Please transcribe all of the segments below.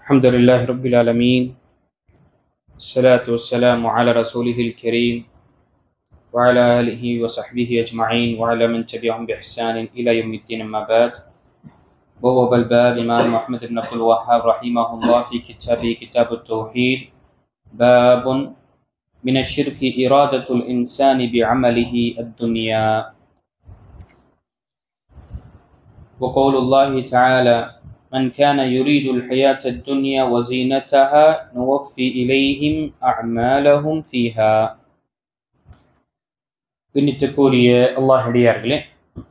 الحمد لله رب العالمين. الصلاة والسلام على رسوله الكريم وعلى آله وصحبه أجمعين وعلى من تبعهم بإحسان إلى يوم الدين. أما بعد، بوب الباب إمام محمد بن عبد الوهاب رحمه الله في كتابه كتاب التوحيد باب من الشرك إرادة الإنسان بعمله الدنيا. وقول الله تعالى: من كان يريد الحياة الدنيا وزينتها نوفي إليهم أعمالهم فيها. பின்னிட்டுக்கூறிய அல்லாஹ்விடையார்களே,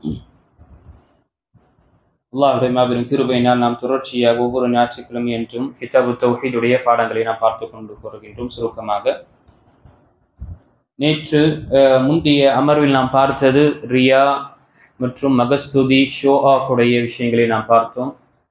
அல்லாஹ்வுடைய மாபெரும் கிருபையினால் நாம் தொடர்ச்சியாக ஒவ்வொரு ஞாயிற்றுக்கிழமை என்றும் கிதாபு தௌஹீதுடைய பாடங்களை நாம் பார்த்து கொண்டு வருகின்றோம். சுருக்கமாக நேற்று முந்தைய அமர்வில் நாம் பார்த்தது ரியா மற்றும் மகஸ்துதி, ஷோ ஆஃப் உடைய விஷயங்களை நாம் பார்த்தோம்.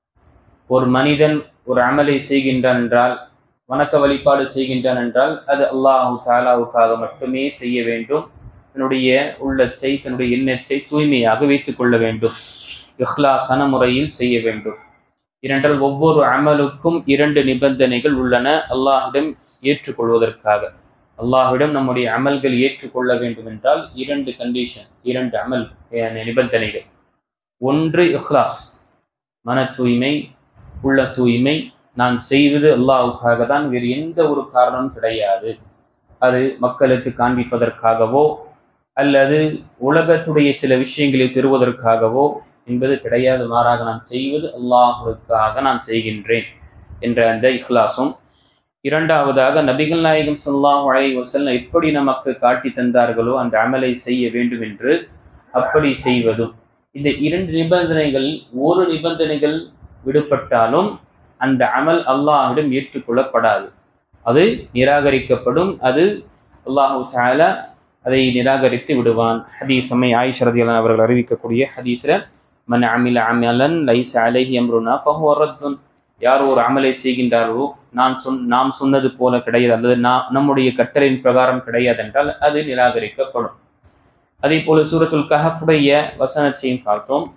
ஒரு மனிதன் ஒரு அமலை செய்கின்றான் என்றால், வணக்க வழிபாடு செய்கின்றான் என்றால், அது அல்லாஹு தாலாவுக்காக மட்டுமே செய்ய வேண்டும். தன்னுடைய உள்ளத்தை, தன்னுடைய எண்ணத்தை தூய்மையாக வைத்துக் கொள்ள வேண்டும். இஹ்லாஸான முறையில் செய்ய வேண்டும். ஏனென்றால் ஒவ்வொரு அமலுக்கும் இரண்டு நிபந்தனைகள் உள்ளன அல்லாஹ்விடம் ஏற்றுக்கொள்வதற்காக. அல்லாஹ்விடம் நம்முடைய அமல்கள் ஏற்றுக்கொள்ள வேண்டும் என்றால் இரண்டு கண்டிஷன், இரண்டு அமல் நிபந்தனைகள். ஒன்று இஹ்லாஸ், மன தூய்மை, உள்ள தூய்மை. நான் செய்வது அல்லாஹ்வுக்காக தான், வேறு எந்த ஒரு காரணமும் கிடையாது. அது மக்களுக்கு காண்பிப்பதற்காகவோ அல்லது உலகத்துடைய சில விஷயங்களை பெறுவதற்காகவோ என்பது கிடையாது. மாறாக நான் செய்வது அல்லாஹ்வுக்காக நான் செய்கின்றேன் என்ற அந்த இஹ்லாஸும். இரண்டாவதாக, நபிகள் நாயகம் ஸல்லல்லாஹு அலைஹி வஸல்லம் எப்படி நமக்கு காட்டி தந்தார்களோ அந்த அமலை செய்ய வேண்டும் என்று அப்படி செய்வதும். இந்த இரண்டு நிபந்தனைகள், ஒரு நிபந்தனைகள் விடுபட்டாலும் அந்த அமல் அல்லாஹ்விடம் ஏற்றுக்கொள்ளப்படாது, அது நிராகரிக்கப்படும். அது அல்லாஹு தஆலா அதை நிராகரித்து விடுவான். ஹதீஸ் ஆயிஷா ரலியல்லாஹு அவர்கள் அறிவிக்கக்கூடிய ஹதீஸ்ல, மன் அமில அமலன் லைஸ அலைஹி அம்ருனா ஃபஹுவ ரத்துன். யார் ஒரு அமலை செய்கின்றாரோ நாம் சொன்னது போல கிடையாது, அல்லது நம்முடைய கட்டளையின் பிரகாரம் கிடையாது என்றால் அது நிராகரிக்கப்படும். அதே போல சூரத்துல் கஹஃபுடைய வசனத்தையும் பார்த்தோம்.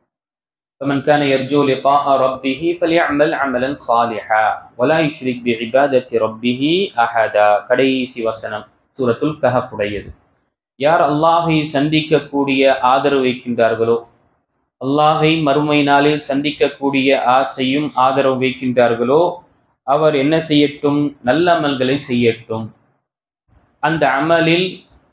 فمن كان يرجو لقاء ربه فليعمل عملا صالحا ولا يشرك بعبادة ربه أحدا. கடைசி வசனம் சூரத்துல் கஹஃபுடையது. யார் அல்லாஹை சந்திக்கக்கூடிய ஆதரவு வைக்கின்றார்களோ, அல்லாஹை மறுமை நாளில் சந்திக்கக்கூடிய ஆசையும் ஆதரவு வைக்கின்றார்களோ, அவர் என்ன செய்யட்டும்? நல்ல அமல்களை செய்யட்டும். அந்த அமலில்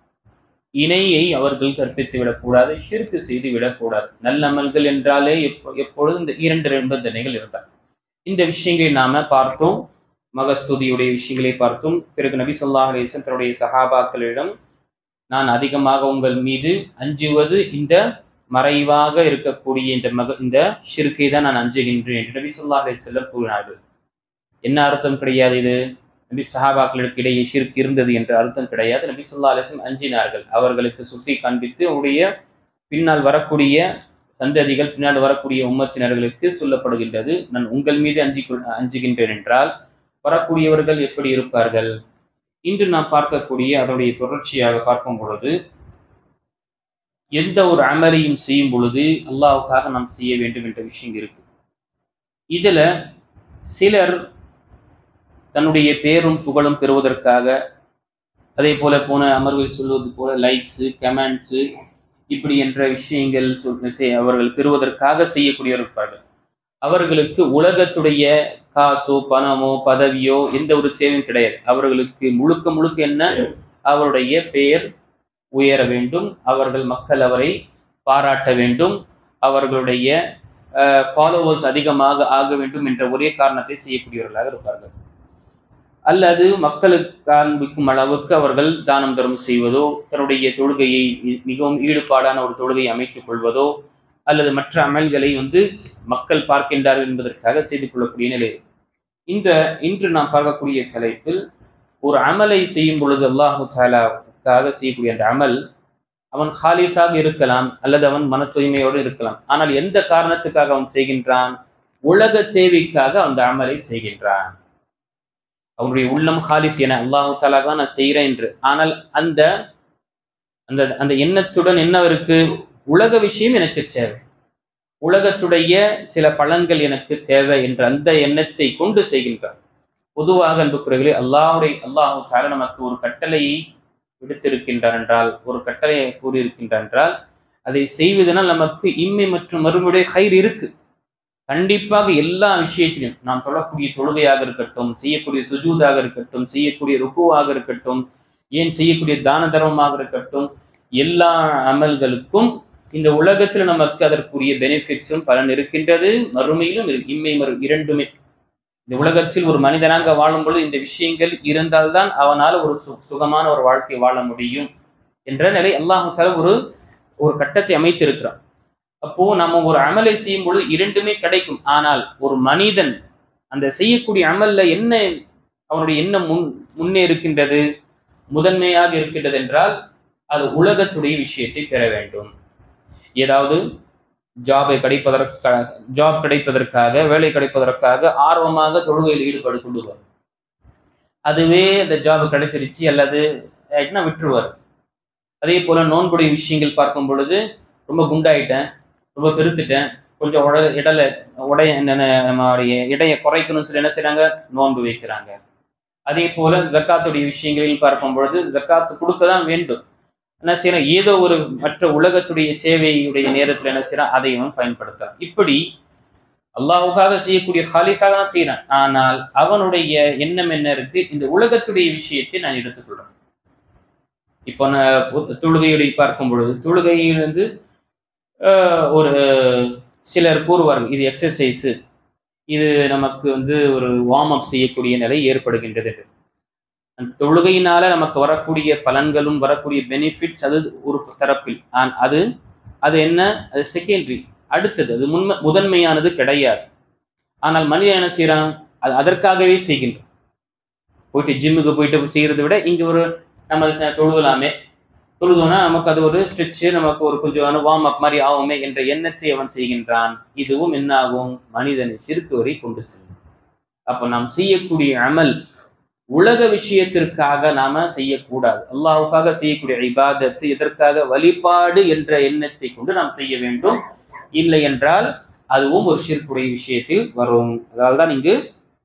இணையை அவர்கள் கற்பித்து விடக்கூடாது, ஷிர்க் செய்து விடக்கூடாது. நல்ல அமல்கள் என்றாலே எப்பொழுதும் இந்த இரண்டு நிபந்தனைகள் இருந்தார். இந்த விஷயங்களை நாம பார்த்தோம். மகஸ்துதியுடைய விஷயங்களை பார்த்தோம். பிறகு நபி ஸல்லல்லாஹு அலைஹி வஸல்லம் தன்னுடைய சஹாபாக்களிடம், நான் அதிகமாக உங்கள் மீது அஞ்சுவது இந்த மறைவாக இருக்கக்கூடிய இந்த ஷிர்கை தான் நான் அஞ்சுகின்றேன் என்று நபி ஸல்லல்லாஹு அலைஹி வஸல்லம் கூறினார்கள். என்ன அர்த்தம் கிடையாது? இது நபி சஹாபாக்களுக்கு இடையே ஷிர்க் இருந்தது என்ற அர்த்தம் கிடையாது. நபி ஸல்லல்லாஹு அலைஹி வஸல்லம் அஞ்சினார்கள். அவர்களுக்கு சுட்டி காண்பித்து உடைய பின்னால் வரக்கூடிய சந்ததிகள், பின்னால் வரக்கூடிய உம்மத்தினர்களுக்கு சொல்லப்படுகின்றது, நான் உங்கள் மீது அஞ்சுகின்றேன் என்றால் வரக்கூடியவர்கள் எப்படி இருப்பார்கள்? இன்று நாம் பார்க்கக்கூடிய அதனுடைய தொடர்ச்சியாக பார்க்கும் பொழுது, எந்த ஒரு அமலையும் செய்யும் பொழுது அல்லாஹ்வுக்காக நாம் செய்ய வேண்டும் என்ற விஷயம் இருக்கு. இதுல சிலர் தன்னுடைய பேரும் புகழும் பெறுவதற்காக, அதே போல போன அமர்வில் சொல்வது போல லைக்ஸ், கமெண்ட்ஸ், இப்படி என்ற விஷயங்கள் அவர்கள் பெறுவதற்காக செய்யக்கூடியவர் இருப்பார்கள். அவர்களுக்கு உலகத்துடைய காசோ பணமோ பதவியோ எந்த ஒரு தேவையும் கிடையாது. அவர்களுக்கு முழுக்க என்ன? அவருடைய பெயர் உயர வேண்டும், அவர்கள் மக்கள் அவரை பாராட்ட வேண்டும், அவர்களுடைய ஃபாலோவர்ஸ் அதிகமாக ஆக வேண்டும் என்ற ஒரே காரணத்தை செய்யக்கூடியவர்களாக இருப்பார்கள். அல்லது மக்களுக்கு காண்பிக்கும் அளவுக்கு அவர்கள் தானம் தர்மம் செய்வதோ, தன்னுடைய தொழுகையை மிகவும் ஈடுபாடான ஒரு தொழுகையை அமைத்துக் கொள்வதோ, அல்லது மற்ற அமல்களை மக்கள் பார்க்கின்றார்கள் என்பதற்காக செய்து கொள்ளக்கூடிய நிலை. இன்று நாம் பார்க்கக்கூடிய தலைப்பில், ஒரு அமலை செய்யும் பொழுது அல்லாஹு தஆலாவுக்காக செய்யக்கூடிய அந்த அமல், அவன் ஹாலிஸாக இருக்கலாம் அல்லது அவன் மன தூய்மையோடு இருக்கலாம். ஆனால் எந்த காரணத்துக்காக அவன் செய்கின்றான்? உலக தேவைக்காக அந்த அமலை செய்கின்றான். அவனுடைய உள்ளம் ஹாலிஸ் என அல்லாஹு தஆலா தான் நான் செய்கிறேன் என்று. ஆனால் அந்த அந்த எண்ணத்துடன் என்ன இருக்கு? உலக விஷயம் எனக்கு தேவை, உலகத்துடைய சில பலன்கள் எனக்கு தேவை என்ற அந்த எண்ணத்தை கொண்டு செய்கின்றார். பொதுவாக அன்புக்குரியவர்களே, அல்லாஹு தஆலா நமக்கு ஒரு கட்டளையை விடுத்திருக்கின்றார் என்றால், ஒரு கட்டளையை கூறியிருக்கின்றார் என்றால், அதை செய்வதனால் நமக்கு இம்மை மற்றும் மறுமையுடைய ஹைர் இருக்கு. கண்டிப்பாக எல்லா விஷயத்திலும் நாம் தொழக்கூடிய தொழுகையாக இருக்கட்டும், செய்யக்கூடிய சுஜூதாக இருக்கட்டும், செய்யக்கூடிய ருக்குவாக இருக்கட்டும், ஏன் செய்யக்கூடிய தான தர்மமாக இருக்கட்டும், எல்லா அமல்களுக்கும் இந்த உலகத்தில் நமக்கு அதற்குரிய பெனிஃபிட்ஸும் பலன் இருக்கின்றது, மறுமையிலும் இம்மை இரண்டுமே. இந்த உலகத்தில் ஒரு மனிதனாக வாழும் பொழுது இந்த விஷயங்கள் இருந்தால்தான் அவனால் ஒரு சுகமான ஒரு வாழ்க்கை வாழ முடியும் என்ற நிலை அல்லாஹ் தஆலா ஒரு கட்டத்தை அமைத்திருக்கிறான். அப்போ நம்ம ஒரு அமலை செய்யும் பொழுது இரண்டுமே கிடைக்கும். ஆனால் ஒரு மனிதன் அந்த செய்யக்கூடிய அமல்ல என்ன அவனுடைய என்ன முன்னே இருக்கின்றது, முதன்மையாக இருக்கின்றது என்றால் அது உலகத்துடைய விஷயத்தை பெற வேண்டும். ஏதாவது ஜாப் கிடைப்பதற்காக, வேலை கிடைப்பதற்காக ஆர்வமாக தொழுகையில் ஈடுபடு கொள்ளுவார். அதுவே அந்த ஜாப் கிடைச்சிருச்சு அல்லது விட்டுருவார். அதே போல நோன்புடைய விஷயங்கள் பார்க்கும் பொழுது, ரொம்ப குண்டாயிட்டேன், ரொம்ப பெருத்துட்டேன், கொஞ்சம் இடையை குறைக்கணும்னு சொல்லி என்ன செய்றாங்க, நோன்பு வைக்கிறாங்க. அதே போல ஜக்காத்துடைய விஷயங்களில் பார்க்கும் பொழுது ஜக்காத்து கொடுக்கதான் வேண்டும். என்ன செய்யறான், ஏதோ ஒரு மற்ற உலகத்துடைய சேவையுடைய நேரத்தில் என்ன செய்யறான், அதையும் பயன்படுத்துறான். இப்படி அல்லாஹ்வுக்காக செய்யக்கூடிய ஹாலிஸாக தான் செய்யறான். ஆனால் அவனுடைய எண்ணம் என்ன இருக்கு, இந்த உலகத்துடைய விஷயத்தை நான் எடுத்துக்கொள்றேன். இப்போ தொழுகையுடைய பார்க்கும் பொழுது, தொழுகையிலிருந்து ஒரு சிலர் கூறுவார்கள், இது எக்ஸசைஸ், இது நமக்கு ஒரு வார்ம் அப் செய்யக்கூடிய நிலை ஏற்படுகின்றது. அந்த தொழுகையினால நமக்கு வரக்கூடிய பலன்களும் வரக்கூடிய பெனிஃபிட்ஸ் அது ஒரு தரப்பில், அது என்ன, அது செகண்டரி, அடுத்தது, அது முதன்மையானது கிடையாது. ஆனால் மனிதன் என்ன செய்யறான், அது அதற்காகவே செய்கின்றான். போயிட்டு ஜிம்முக்கு போயிட்டு செய்யறதை விட இங்க நம்ம தொழுதோம்னா நமக்கு அது ஒரு ஸ்ட்ரெச், நமக்கு ஒரு கொஞ்சம் வார்ம் அப் மாதிரி ஆகுமே என்ற எண்ணத்தை அவன் செய்கின்றான். இதுவும் என்ன ஆகும், மனிதனை ஷிர்க் வரை கொண்டு செல்லும். அப்ப நாம் செய்யக்கூடிய அமல் உலக விஷயத்திற்காக நாம செய்யக்கூடாது. அல்லாஹ்வுக்காக செய்யக்கூடிய இபாதத்து எதற்காக, வழிபாடு என்ற எண்ணத்தை கொண்டு நாம் செய்ய வேண்டும். இல்லை என்றால் அதுவும் ஒரு ஷிர்க்குடைய விஷயத்தில் வரும். அதால்தான் இங்கு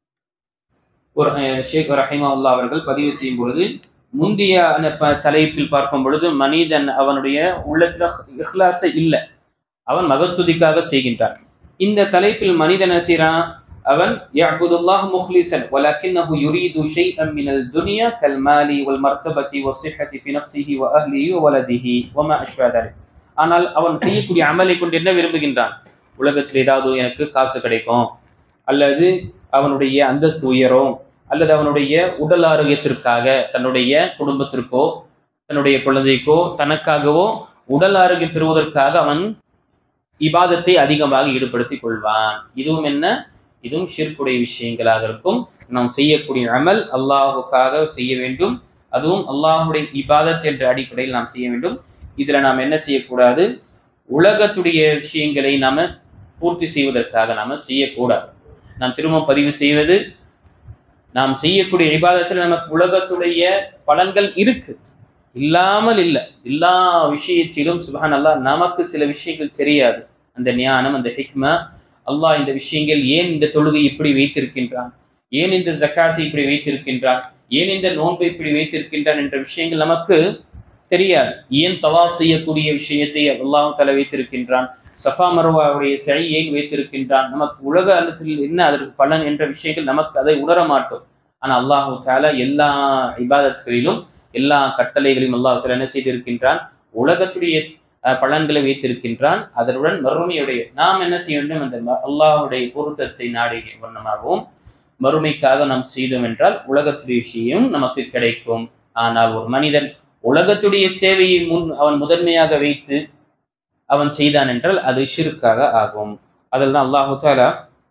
ஒரு ஷேக் ரஹிமஹுல்லாஹ் அவர்கள் பதிவு செய்யும் பொழுது, முந்தைய தலைப்பில் பார்க்கும் பொழுது மனிதன் அவனுடைய உள்ளத்துல இஹ்லாஸ் இல்லை, அவன் மகஸ்துதிக்காக செய்கின்றான். இந்த தலைப்பில் மனிதன் செய்றான், அவன் யஅபுதுல்லாஹ் முக்லிஸன் வலக்கின்னஹு யுரீது ஷைஅன் மினல் துன்யா கல் மாலி வல் மர்தபதி வஸ்ஸிஹதி ஃபி நஃப்ஸிஹி வ அஹ்லிஹி வ வலதிஹி வமா அஷ்பஹ தலிக். ஆனால் அவன் செய்யக்கூடிய அமலை கொண்டு என்ன விரும்புகின்றான், உலகத்தில் ஏதாவது எனக்கு காசு கிடைக்கும், அல்லது அவனுடைய அந்தஸ்து உயரும், அல்லது அவனுடைய உடல் ஆரோக்கியத்திற்காக, தன்னுடைய குடும்பத்திற்கோ தன்னுடைய குழந்தைக்கோ தனக்காகவோ உடல் ஆரோக்கியம் பெறுவதற்காக அவன் இபாதத்தை அதிகமாக ஈடுபடுத்திக் கொள்வான். இதுவும் ஷிர்க்குடைய விஷயங்களாக இருக்கும். நாம் செய்யக்கூடிய அமல் அல்லாஹுக்காக செய்ய வேண்டும், அதுவும் அல்லாஹுடைய இபாதத் என்ற அடிப்படையில் நாம் செய்ய வேண்டும். இதுல நாம் என்ன செய்யக்கூடாது, உலகத்துடைய விஷயங்களை நாம பூர்த்தி செய்வதற்காக நாம செய்யக்கூடாது. நாம் திரும்ப பதிவு செய்வது, நாம் செய்யக்கூடிய இபாதத்தில் நமக்கு உலகத்துடைய பலன்கள் இருக்கு, இல்லாமல் இல்லை. எல்லா விஷயத்திலும் சுப்ஹானல்லாஹ் நமக்கு சில விஷயங்கள் தெரியாது. அந்த ஞானம், அந்த ஹிக்மா, அல்லாஹ் இந்த விஷயங்கள் ஏன் இந்த தொழுகை இப்படி வைத்திருக்கின்றான், ஏன் இந்த ஜக்காத்தை இப்படி வைத்திருக்கின்றான், ஏன் இந்த நோன்பை இப்படி வைத்திருக்கின்றான் என்ற விஷயங்கள் நமக்கு தெரியாது. ஏன் தவாஃப் செய்யக்கூடிய விஷயத்தை அல்லாஹ் தஆலா வைத்திருக்கின்றான், சஃபா மர்வாவுடைய சையை வைத்திருக்கின்றான், நமக்கு உலக அர்த்தத்தில் என்ன அதற்கு பலன் என்ற விஷயங்கள் நமக்கு அதை உணர மாட்டோம். ஆனா அல்லாஹ் தஆலா எல்லா இபாதத்களிலும் எல்லா கட்டளைகளையும் அல்லாஹ் தஆலா என்ன செய்திருக்கின்றான், உலகத்துடைய பலன்களை வைத்திருக்கின்றான். அதனுடன் மறுமையுடைய நாம் என்ன செய்ய வேண்டும், அந்த அல்லாஹுடைய பொருத்தத்தை நாடிய வண்ணமாகவும் மறுமைக்காக நாம் செய்தோம் என்றால் உலகத்துடைய விஷயம் நமக்கு கிடைக்கும். ஆனால் ஒரு மனிதன் உலகத்துடைய சேவையை அவன் முதன்மையாக வைத்து அவன் செய்தான் என்றால் அது ஷிர்க்காக ஆகும். அதில் தான் அல்லாஹு தஆலா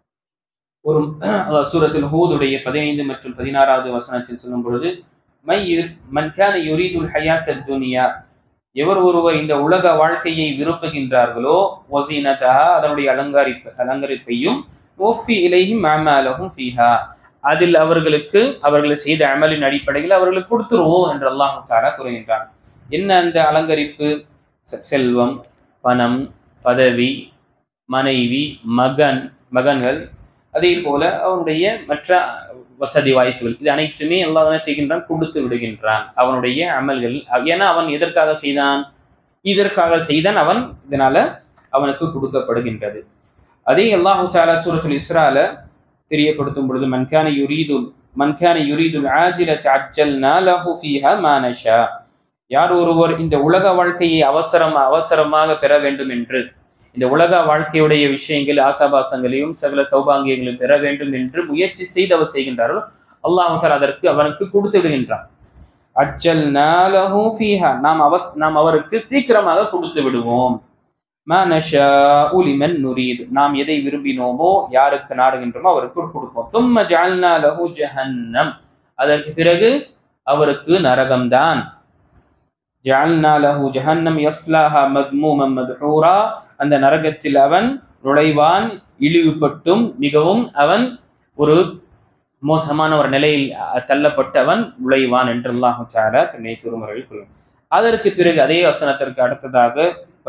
ஒரு சூரத்துல் ஹூதுடைய 15 மற்றும் 16வது வசனத்தில் சொல்லும் பொழுது, மன் கான யுரீதுல் ஹயாத்தத் துன்யா, எவர் ஒருவர் இந்த உலக வாழ்க்கையை விரும்புகின்றார்களோ, வஸீனதஹா, அதனுடைய அலங்கரிப்பையும், வஃபி இலைஹிம் அமாலஹும் ஃபீஹா, அதில் அவர்கள் செய்த அமலின் அடிப்படையில் அவர்களுக்கு கொடுத்துருவோம் என்று அல்லாஹ் தஆலா கூறுகின்றான். என்ன அந்த அலங்கரிப்பு? செல்வம், பணம், பதவி, மனைவி, மகன்கள், அதே போல அவனுடைய மற்ற வசதி வாய்ப்புகள், இது அனைத்துமே அல்லாஹ் என்ன செய்கின்றான்? கொடுத்து விடுகின்றான் அவனுடைய அமல்கள். ஏன்னா அவன் எதற்காக செய்தான்? இதற்காக செய்தான். அவன் இதனால அவனுக்கு கொடுக்கப்படுகின்றது. அதே அல்லாஹு தஆலா சூரத்துல் இஸ்ரால தெரியப்படுத்தும் பொழுது, மன் கான யுரீதுல் ஆஜிலத அஜ்ஜல்னா லஹு ஃபீஹா மா நஷா. யார் ஒருவர் இந்த உலக வாழ்க்கையை அவசரமாக பெற வேண்டும் என்று, இந்த உலக வாழ்க்கையுடைய விஷயங்கள், ஆசாபாசங்களையும் சகல சௌபாங்கியங்களையும் பெற வேண்டும் என்று முயற்சி செய்து அவர் செய்கின்றார்கள், அல்லாஹ் தஆலா அதற்கு அவனுக்கு கொடுத்து விடுகின்றான். அஜ்ஜல்னா லஹு ஃபீஹா, நாம் அவருக்கு சீக்கிரமாக கொடுத்து விடுவோம். மா நஷாஉ லிமன் நுரீத், நாம் எதை விரும்பினோமோ, யாருக்கு நாடுகின்றோமோ அவருக்கு கொடுப்போம். தும்ம ஜஅல்னா லஹு ஜஹன்னம், அதற்கு பிறகு அவருக்கு நரகம்தான். ஜஅல்னா லஹு ஜஹன்னம் யஸ்லாஹா மத்மூமன் மத்ஹூரா, அந்த நரகத்தில் அவன் நுழைவான், இழிவுபட்டும் மிகவும் அவன் ஒரு மோசமான ஒரு நிலையில் தள்ளப்பட்டு அவன் நுழைவான் என்று அல்லாஹ் தஆலா தன்னுடைய திருமறையில் கூறுகிறார். அதற்கு பிறகு அதே வசனத்திற்கு அடுத்ததாக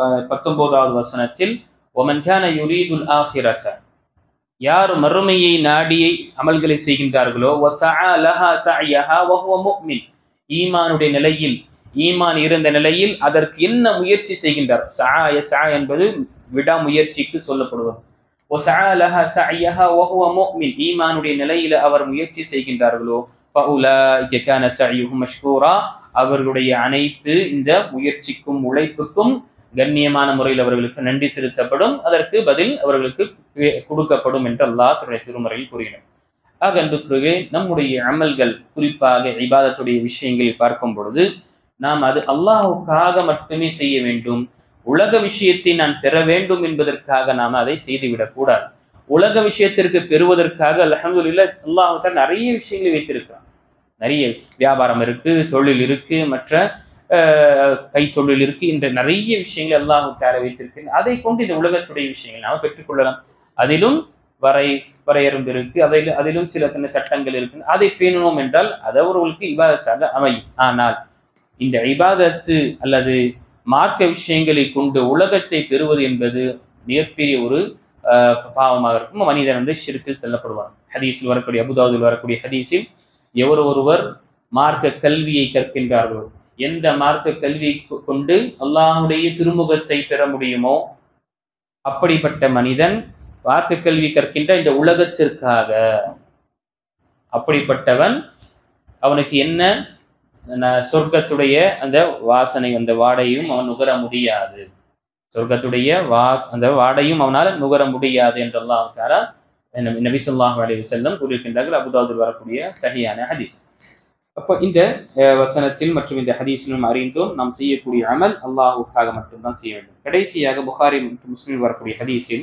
19வது வசனத்தில், ஒமன் கான யுரீதுல் ஆখিরাத, யார் மறுமையை நாடியை அமல்களை செய்கின்றார்களோ, வஸஆ லஹா ஸஅயஹா வஹுவ முஃமின், ஈமானுடைய நிலையில், ஈமான் இருந்த நிலையில் அதற்கு என்ன முயற்சி செய்கின்றார்? ஸஆ என்பது விடாமுயற்சிக்கு சொல்லப்படுவது. வஸஆ லஹா ஸஅயஹா வஹுவ முஃமின், ஈமானுடைய நிலையில் அவர் முயற்சி செய்கின்றார்களோ, ஃபஉலாயிக கான ஸஅயுஹும் மஷ்கூரா, அவர்களுடைய அனைத்து இந்த முயற்சிக்கும் உழைப்புக்கும் கண்ணியமான முறையில் அவர்களுக்கு நன்றி செலுத்தப்படும், அதற்கு பதில் அவர்களுக்கு கொடுக்கப்படும் என்று அல்லாஹ் தன்னுடைய திருமறையில் கூறுகிறார். ஆக அன்புக்குரியவர்களே, நம்முடைய அமல்கள், குறிப்பாக இபாதத்துடைய விஷயங்களில் பார்க்கும் பொழுது, நாம் அது அல்லாஹ்வுக்காக மட்டுமே செய்ய வேண்டும். உலக விஷயத்தை நான் பெற வேண்டும் என்பதற்காக நாம் அதை செய்துவிடக் கூடாது. உலக விஷயத்திற்கு பெறுவதற்காக அல்ஹம்துலில்லாஹ் அல்லாஹ் தஆலா நிறைய விஷயங்களை வைத்திருக்கிறான். நிறைய வியாபாரம் இருக்கு, தொழில் இருக்கு, மற்ற கைத்தொழில் இருக்கு, என்ற நிறைய விஷயங்கள் அல்லாஹ் தஆலா வைத்திருக்கிறான். அதை கொண்டு இந்த உலகத்துடைய விஷயங்கள் நாம் பெற்றுக்கொள்ளலாம். அதிலும் வரையறுந்து இருக்கு, அதிலும் சில சட்டங்கள் இருக்கு. அதை பேணணும் என்றால் அது அவர்களுக்கு இபாதத்தாக அமையும். ஆனால் இந்த இபாதத்து அல்லது மார்க்க விஷயங்களை கொண்டு உலகத்தை பெறுவது என்பது மிகப்பெரிய ஒரு பாவமாக இருக்கும். மனிதன் ஷிர்கில் தள்ளப்படுவார். ஹதீஸில் வரக்கூடிய, அபூதாவுதில் வரக்கூடிய ஹதீஸில், எவர் ஒருவர் மார்க்க கல்வியை கற்கின்றார்களோ, எந்த மார்க்க கல்வியை கொண்டு அல்லாஹ்வுடைய திருமுகத்தை பெற முடியுமோ, அப்படிப்பட்ட மனிதன் மார்க்க கல்வி கற்கின்ற இந்த உலகத்திற்காக, அப்படிப்பட்டவன் அவனுக்கு என்ன சொர்க்கத்துடைய அந்த வாசனை, அந்த வாடையும் அவன் நுகர முடியாது. சொர்க்கத்துடைய அந்த வாடையும் அவனால் நுகர முடியாது என்று அல்லாஹ் தஆலா நபி ஸல்லல்லாஹு அலைஹி வஸல்லம் கூறியிருக்கின்றார்கள். அபூதாவுதில் வரக்கூடிய சஹீஹான ஹதீஸ். அப்போ இந்த வசனத்தில் மற்றும் இந்த ஹதீஸிலும் அறிந்தோம், நாம் செய்யக்கூடிய அமல் அல்லாஹ்வுக்காக மட்டும்தான் செய்ய வேண்டும். கடைசியாக புகாரி மற்றும் முஸ்லிமில் வரக்கூடிய ஹதீஸில்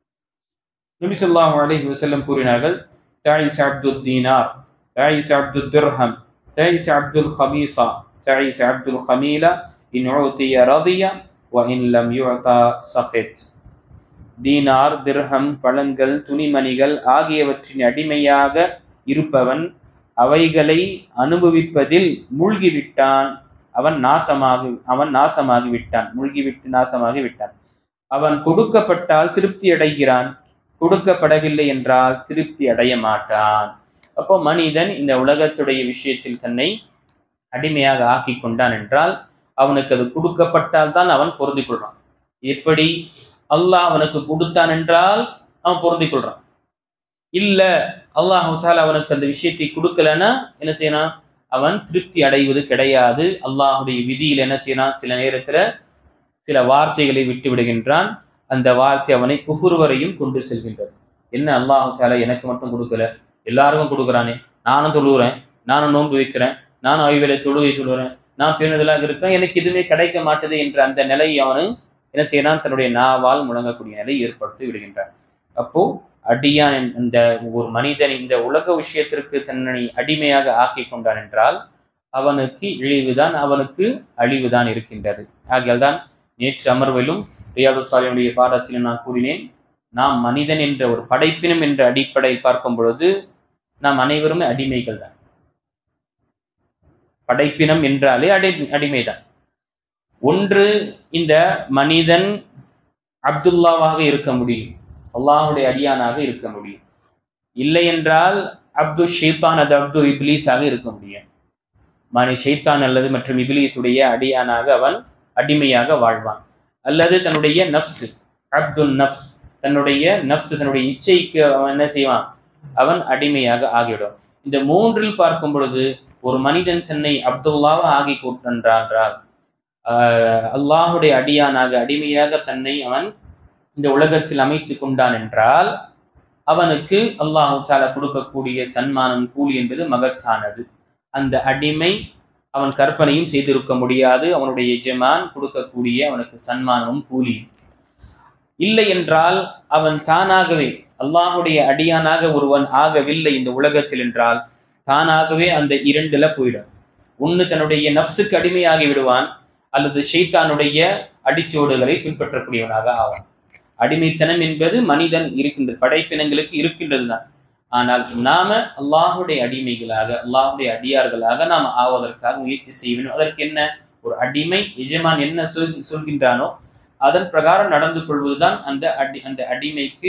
நபி ஸல்லல்லாஹு அலைஹி வஸல்லம் கூறினார்கள், தாயிஸ் அப்துல் தீனார், தாயிஸ் அப்துல் திர்ஹம், தாயிஸ் அப்துல் ஹபீஸா, தாயிஸ் அப்துல் ஹமீலா, இன் உதிய ரதிய வ இன் லம் யுஅதா சஃபித். தீனார், திர்ஹம், பழங்கள், துணிமணிகள் ஆகியவற்றின் அடிமையாக இருப்பவன் அவைகளை அனுபவிப்பதில் மூழ்கிவிட்டான், அவன் நாசமாகிவிட்டான், மூழ்கிவிட்டு நாசமாகிவிட்டான். அவன் கொடுக்கப்பட்டால் திருப்தி அடைகிறான், கொடுக்கப்படவில்லை என்றால் திருப்தி அடைய மாட்டான். அப்போ மனிதன் இந்த உலகத்துடைய விஷயத்தில் தன்னை அடிமையாக ஆக்கி கொண்டான் என்றால் அவனுக்கு அது கொடுக்கப்பட்டால் தான் அவன் பொருந்திக் கொள்றான். எப்படி? அல்லாஹ் அவனுக்கு கொடுத்தான் என்றால் அவன் பொருந்திக் கொள்றான். இல்ல அல்லாஹ் தஆலா அவனுக்கு அந்த விஷயத்தை கொடுக்கலன்னா என்ன செய்யணும்? அவன் திருப்தி அடைவது கிடையாது. அல்லாஹுடைய விதியில் என்ன செய்யணும்? சில நேரத்துல சில வார்த்தைகளை விட்டு விடுகின்றான். அந்த வார்த்தை அவனை குஃபுர் வரையும் கொண்டு செல்கின்றது. என்ன, அல்லாஹ் தஆலா எனக்கு மட்டும் கொடுக்கல, எல்லாருக்கும் கொடுக்குறானே, நானும் தொழுகிறேன், நானும் நோன்பு வைக்கிறேன், நானும் ஐவேளை தொழுகை சொல்லுறேன், நான் பேணுதலாக இருக்கிறேன், எனக்கு எதுவுமே கிடைக்க மாட்டது என்ற அந்த நிலை அவனு என்ன செய்யறான்? தன்னுடைய நாவால் முழங்கக்கூடிய நிலை ஏற்படுத்தி விடுகின்றான். அப்போ அடியான், இந்த ஒரு மனிதன் இந்த உலக விஷயத்திற்கு தன்னை அடிமையாக ஆக்கி கொண்டான் என்றால் அவனுக்கு இழிவுதான், அவனுக்கு அழிவுதான் இருக்கின்றது. ஆகையால்தான் நேற்று அமர்விலும் ரியாதுஸ் ஸாலிஹீனுடைய பாடத்திலும் நான் கூறினேன், நாம் மனிதன் என்ற ஒரு படைப்பினம் என்ற அடிப்படையில் பார்க்கும் பொழுது நாம் அனைவருமே அடிமைகள் தான். படைப்பினம் என்றாலே அடிமைதான். ஒன்று, இந்த மனிதன் அப்துல்லாவாக இருக்க முடியும், அல்லாஹுடைய அடியானாக இருக்க முடியும். இல்லை என்றால் அப்து ஷைத்தான், அது அப்து இப்லீஸாக இருக்க முடியும். ஷைத்தான் அல்லது மற்றும் இப்லீஸுடைய அடியானாக அவன் அடிமையாக வாழ்வான். அல்லது தன்னுடைய நப்ஸ், அப்துல் நப்ஸ், தன்னுடைய நப்ஸ், தன்னுடைய இச்சைக்கு அவன் என்ன செய்வான், அவன் அடிமையாக ஆகிவிடும். இந்த மூன்றில் பார்க்கும் பொழுது ஒரு மனிதன் தன்னை அப்துல்லாவ ஆகி கொண்டான்றால், அல்லாஹுடைய அடியானாக அடிமையாக தன்னை அவன் இந்த உலகத்தில் அமைத்து கொண்டான் என்றால் அவனுக்கு அல்லாஹு தஆலா கொடுக்கக்கூடிய சன்மானம், கூலி என்பது மகத்தானது. அந்த அடிமை அவன் கற்பனையும் செய்திருக்க முடியாது அவனுடைய எஜமான் கொடுக்கக்கூடிய அவனுக்கு சன்மானமும் கூலியும். இல்லை என்றால் அவன் தானாகவே அல்லாஹுடைய அடியானாக ஒருவன் ஆகவில்லை இந்த உலகத்தில் என்றால் தானாகவே அந்த இரண்டுல போயிடும். ஒன்று தன்னுடைய நப்சுக்கு அடிமையாகி விடுவான், அல்லது ஷைத்தானுடைய அடிச்சோடுகளை பின்பற்றக்கூடியவனாக ஆவான். அடிமைத்தனம் என்பது மனிதன் இருக்கின்றது, படைப்பினங்களுக்கு இருக்கின்றது தான். ஆனால் நாம அல்லாஹுடைய அடிமைகளாக, அல்லாஹுடைய அடியார்களாக நாம் ஆவதற்காக முயற்சி செய்ய வேண்டும். அதற்கு என்ன, ஒரு அடிமை எஜமான் என்ன சொல்கின்றானோ அதன் பிரகாரம் நடந்து கொள்வதுதான் அந்த அடிமைக்கு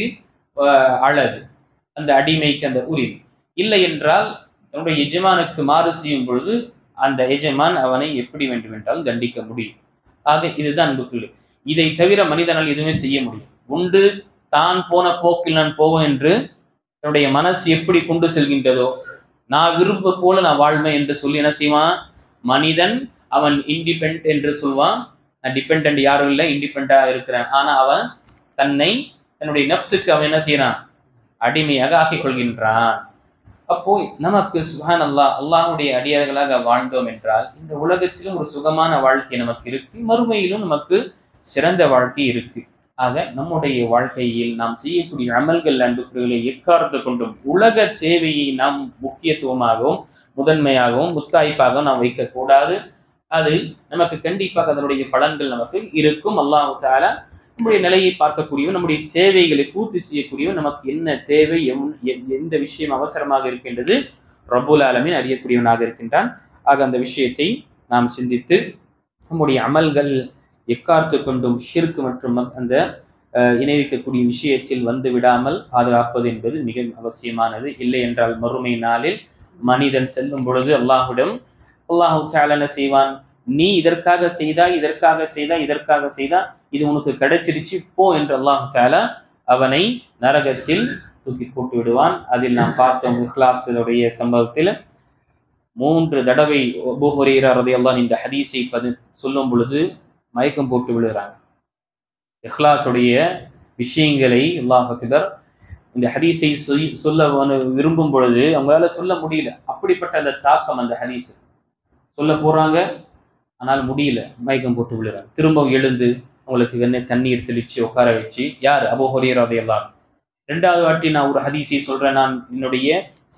அழகு, அந்த அடிமைக்கு அந்த உரிமை. இல்லை என்றால் தன்னுடைய எஜமானுக்கு மாறு செய்யும் பொழுது அந்த எஜமான் அவனை எப்படி வேண்டுமென்றால் தண்டிக்க முடியும். ஆக இதுதான் அன்புக்குள்ளே. இதை தவிர மனிதனால் எதுவுமே செய்ய முடியும். ஒன்று, தான் போன போக்கில் நான் போவேன் என்று தன்னுடைய மனசு எப்படி கொண்டு செல்கின்றதோ, நான் விரும்ப போல நான் வாழ்வேன் என்று சொல்லி என்ன செய்வான் மனிதன். அவன் இண்டிபெண்ட் என்று சொல்வான். நான் டிபெண்ட் யாரும் இல்லை, இண்டிபெண்டா இருக்கிறான். ஆனா அவன் தன்னுடைய நப்சுக்கு அவன் என்ன செய்யறான், அடிமையாக ஆக்கிக் கொள்கின்றான். அப்போ நமக்கு சுப்ஹானல்லாஹ் அல்லாஹுடைய அடியார்களாக வாழ்ந்தோம் என்றால் இந்த உலகத்திலும் ஒரு சுகமான வாழ்க்கை நமக்கு இருக்கு, மறுமையிலும் நமக்கு சிறந்த வாழ்க்கை இருக்கு. ஆக நம்முடைய வாழ்க்கையில் நாம் செய்யக்கூடிய அமல்கள் அன்புகளை எக்காரணத்தை கொண்டும் உலக சேவையை நாம் முக்கியத்துவமாகவும் முதன்மையாகவும் முத்தாய்ப்பாகவும் நாம் வைக்கக்கூடாது. அது நமக்கு கண்டிப்பாக அதனுடைய பலன்கள் நமக்கு இருக்கும். அல்லாஹ் தஆலா நம்முடைய நிலையை பார்க்கக்கூடியவன், நம்முடைய தேவைகளை பூர்த்தி செய்யக்கூடியவன், நமக்கு என்ன தேவை, எந்த விஷயம் அவசரமாக இருக்கின்றது ரப்புல் ஆலமீன் அறியக்கூடியவனாக இருக்கின்றான். ஆக அந்த விஷயத்தை நாம் சிந்தித்து நம்முடைய அமல்கள் எக்கார்த்து கொண்டும் ஷிர்க் மற்றும் அந்த இணைவிக்கக்கூடிய விஷயத்தில் வந்து விடாமல் பாதுகாப்பது என்பது மிக அவசியமானது. இல்லை என்றால் மறுமை நாளில் மனிதன் செல்லும் பொழுது அல்லாஹ்விடம் அல்லாஹ் தஆலா என்ன செய்வான், நீ இதற்காக செய்தாய், இதற்காக செய்தா, இது உனக்கு கிடைச்சிருச்சு போ என்று அல்லாஹ் தஆலா அவனை நரகத்தில் தூக்கி போட்டு விடுவான். அதில் நாம் பார்த்தோம் இஹ்லாஸுடைய சம்பவத்தில் 3 தடவை அபூ ஹுரைரா ரலியல்லாஹு இந்த ஹதீஸை சொல்லும் பொழுது மயக்கம் போட்டு விழுகிறாங்க. இஹ்லாஸுடைய விஷயங்களை அல்லாஹ் அக்பர் இந்த ஹதீஸை சொல்ல விரும்பும் பொழுது அவங்களால சொல்ல முடியல. அப்படிப்பட்ட அந்த தாக்கம் அந்த ஹதீஸ் சொல்ல போறாங்க, ஆனால் முடியல, மயக்கம் போட்டு விழுறாங்க. திரும்ப எழுந்து அவங்களுக்கு என்ன தண்ணீர் தெளிச்சு உட்கார வச்சு, யார் அபூ ஹுரைரா ரலியல்லாஹு, 2வது வாட்டி நான் ஒரு ஹதீஸை சொல்றேன், நான் என்னுடைய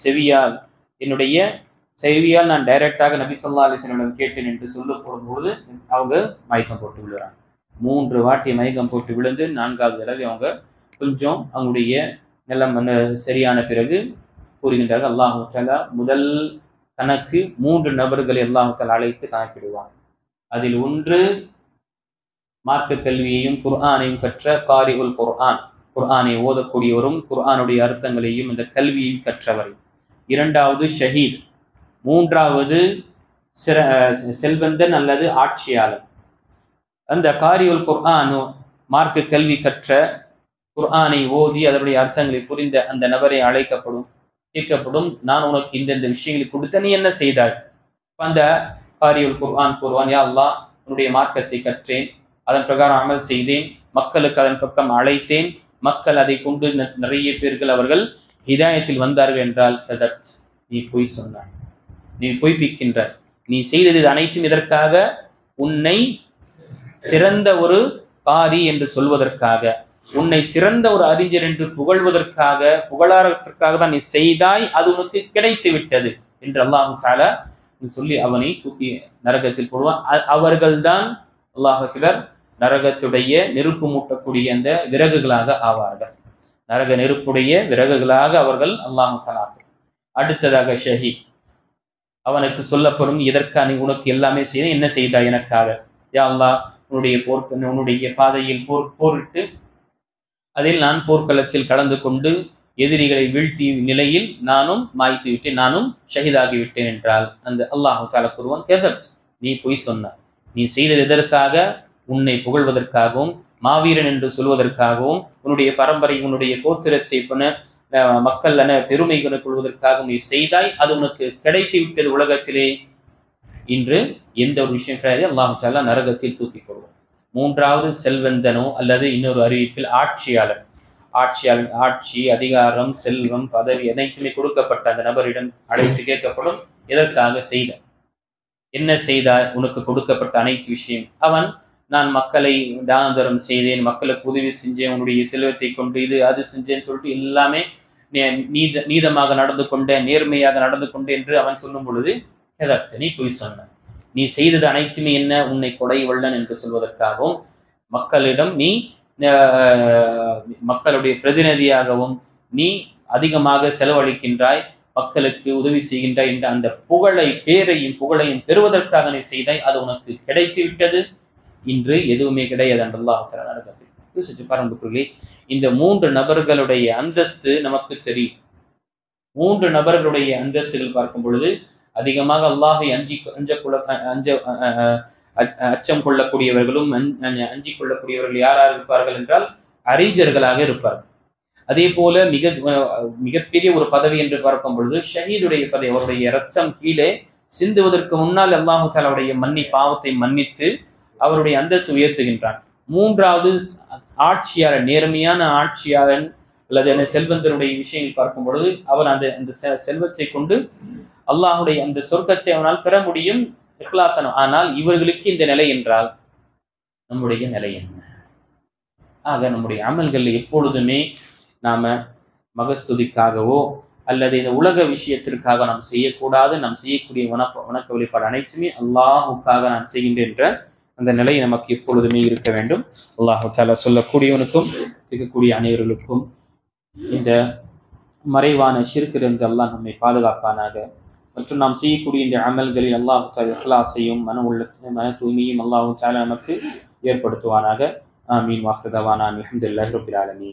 செவியால் நான் டைரக்டாக நபி ஸல்லல்லாஹு அலைஹி வஸல்லம் கேட்டேன் என்று சொல்ல போடும்போது அவங்க மயக்கம் போட்டு விழுறாங்க. 3 வாட்டி மயக்கம் போட்டு விழுந்து 4வது தடவை அவங்க கொஞ்சம் அவங்களுடைய நிலம் சரியான பிறகு கூறுகின்றார்கள், அல்லாஹ் தஆலா முதல் கணக்கு 3 நபர்களை அல்லாஹ் தஆலா அழைத்து கணக்கிடுவான். அதில் ஒன்று மார்க்க கல்வியையும் குர்ஆனையும் கற்ற காரிஉல் குர்ஆன், குர்ஆனை ஓதக்கூடியவரும் குர்ஆனுடைய அர்த்தங்களையும் இந்த கல்வியையும் கற்றவர். 2வது ஷஹீத். 3வது செல்வந்தன் அல்லது ஆட்சியாளர். அந்த காரியுல் குர்ஆன் மார்க்க கல்வி கற்ற குர்ஆனை ஓதி அதனுடைய அர்த்தங்களை புரிந்த அந்த நபரை கேட்கப்படும், நான் உனக்கு இந்த விஷயங்களை கொடுத்த, நீ என்ன செய்தாய்? அந்த காரியுல் குர்ஆன் கூறுவான், யா அல்லாஹ், உன்னுடைய மார்க்கத்தை கற்றேன், அதன் பிரகாரம் அமல் செய்தேன், மக்களுக்கு அதன் பக்கம் அழைத்தேன், மக்கள் அதை கொண்டு நிறைய பேர்கள் அவர்கள் ஹிதாயத்தில் வந்தார்கள் என்றால் நீ பொய் சொன்னாய், நீ பொய்ப்பிக்கின்றாய், நீ செய்தது அனைத்தும் இதற்காக உன்னை சிறந்த ஒரு காரி என்று சொல்வதற்காக, உன்னை சிறந்த ஒரு அறிஞர் என்று புகழாரத்திற்காக தான் நீ செய்தாய், அது உனக்கு கிடைத்து விட்டது என்று அல்லாஹ் தஆலா சொல்லி அவனை தூக்கி நரகத்தில் போடுவான். அவர்கள்தான் அல்லாஹ் அக்பர் நரகத்துடைய நெருப்பு மூட்டக்கூடிய அந்த விறகுகளாக ஆவார்கள். நரக நெருப்புடைய விறகுகளாக அவர்கள் அல்லாஹ் தஆலா. அடுத்ததாக ஷஹீத். அவனுக்கு சொல்லப்படும், எதற்காக உனக்கு எல்லாமே செய்த, என்ன செய்தாய் எனக்காக? யா அல்லாஹ், உன்னுடைய பாதையில் போரிட்டு அதில் நான் போர்க்களத்தில் கலந்து கொண்டு எதிரிகளை வீழ்த்திய நிலையில் நானும் மாய்த்து விட்டேன், நானும் ஷஹீதாகிவிட்டேன் என்றால் அந்த அல்லாஹ் தஆலா கூறுவான், கதப்த், நீ பொய் சொன்னாய். நீ செய்தது எதற்காக? உன்னை புகழ்வதற்காகவும் மாவீரன் என்று சொல்வதற்காகவும் உன்னுடைய பரம்பரை உன்னுடைய கோத்திரத்தை மக்கள் பெருமை கொள்வதற்காகவும் நீ செய்தாய். அது உனக்கு கிடைத்து விட்டது உலகத்திலே. இன்று எந்த ஒரு விஷயம் கிடையாது, அல்லாஹ் தஆலா நரகத்தில் தூக்கிக் கொள்வோம். மூன்றாவது செல்வந்தனோ அல்லது இன்னொரு அறிவிப்பில் ஆட்சியாளர். ஆட்சி, அதிகாரம், செல்வம், பதவி அனைத்துமே கொடுக்கப்பட்ட அந்த நபரிடம் அழைத்து கேட்கப்படும், எதற்காக செய்த, என்ன செய்தால் உனக்கு கொடுக்கப்பட்ட அனைத்து விஷயம். அவன், நான் மக்களை தானதரம் செய்தேன், மக்களுக்கு உதவி செஞ்சேன், உன்னுடைய செல்வத்தை கொண்டு இது அது செஞ்சேன்னு சொல்லிட்டு எல்லாமே நீதமாக நடந்து கொண்டேன், நேர்மையாக நடந்து கொண்டேன் என்று அவன் சொல்லும் பொழுது எதற்கு நீ பொய் சொன்ன. நீ செய்தது அனைத்துமே என்ன? உன்னை கொடை வள்ளன் என்று சொல்வதற்காகவும் மக்களிடம் நீ மக்களுடைய பிரதிநிதியாகவும் நீ அதிகமாக செலவழிக்கின்றாய், மக்களுக்கு உதவி செய்கின்றாய் என்ற அந்த புகழையும் பெறுவதற்காக நீ செய்தாய். அது உனக்கு கிடைத்து விட்டது. இன்று எதுவுமே கிடையாது என்று அல்லாஹ் தஆலா நடக்குது. பாருங்க, இந்த 3 நபர்களுடைய அந்தஸ்து நமக்கு தெரியும். 3 நபர்களுடைய அந்தஸ்துகள் பார்க்கும் பொழுது அதிகமாக அல்லாஹை அச்சம் கொள்ளக்கூடியவர்களும் அஞ்சிக் கொள்ளக்கூடியவர்கள் யாராக இருப்பார்கள் என்றால் அறிஞர்களாக இருப்பார்கள். அதே போல மிகப்பெரிய ஒரு பதவி என்று பார்க்கும் பொழுது ஷஹீதுடைய பதவி, அவருடைய இரத்தம் கீழே சிந்துவதற்கு முன்னால் அல்லாஹ் தஆலாவுடைய பாவத்தை மன்னித்து அவருடைய அந்தஸ்து உயர்த்துகின்றான். மூன்றாவது ஆட்சியாளர், நேர்மையான ஆட்சியாளன் அல்லது செல்வந்தனுடைய விஷயங்கள் பார்க்கும் பொழுது அவன் அந்த செல்வத்தை கொண்டு அல்லாஹுடைய அந்த சொர்க்கத்தை அவனால் பெற முடியும், இஹ்லாசனம். ஆனால் இவர்களுக்கு இந்த நிலை என்றால் நம்முடைய நிலை என்ன? ஆக நம்முடைய அமல்கள் எப்பொழுதுமே நாம மகஸ்துதிக்காகவோ அல்லது இந்த உலக விஷயத்திற்காக நாம் செய்யக்கூடாது. நாம் செய்யக்கூடிய வணக்க வழிபாடு அனைத்துமே அல்லாஹுக்காக நான் செய்கின்றேன் என்ற அந்த நிலை நமக்கு எப்பொழுதுமே இருக்க வேண்டும். அல்லாஹு தஆலா சொல்லக்கூடியவனுக்கும் இருக்கக்கூடிய அனைவர்களுக்கும் இந்த மறைவான ஷிர்க்கிலிருந்து அல்லாஹ் நம்மை பாதுகாப்பானாக. மற்றும் நாம் செய்யக்கூடிய இந்த அமல்களில் அல்லாஹ் தஆலா இஹ்லாஸையும் மன தூய்மையும் அல்லாஹ் தஆலா நமக்கு ஏற்படுத்துவானாக. ஆமீன். வாஹிரு தஅவானா அல்ஹம்துலில்லாஹி ரப்பில் ஆலமீன்.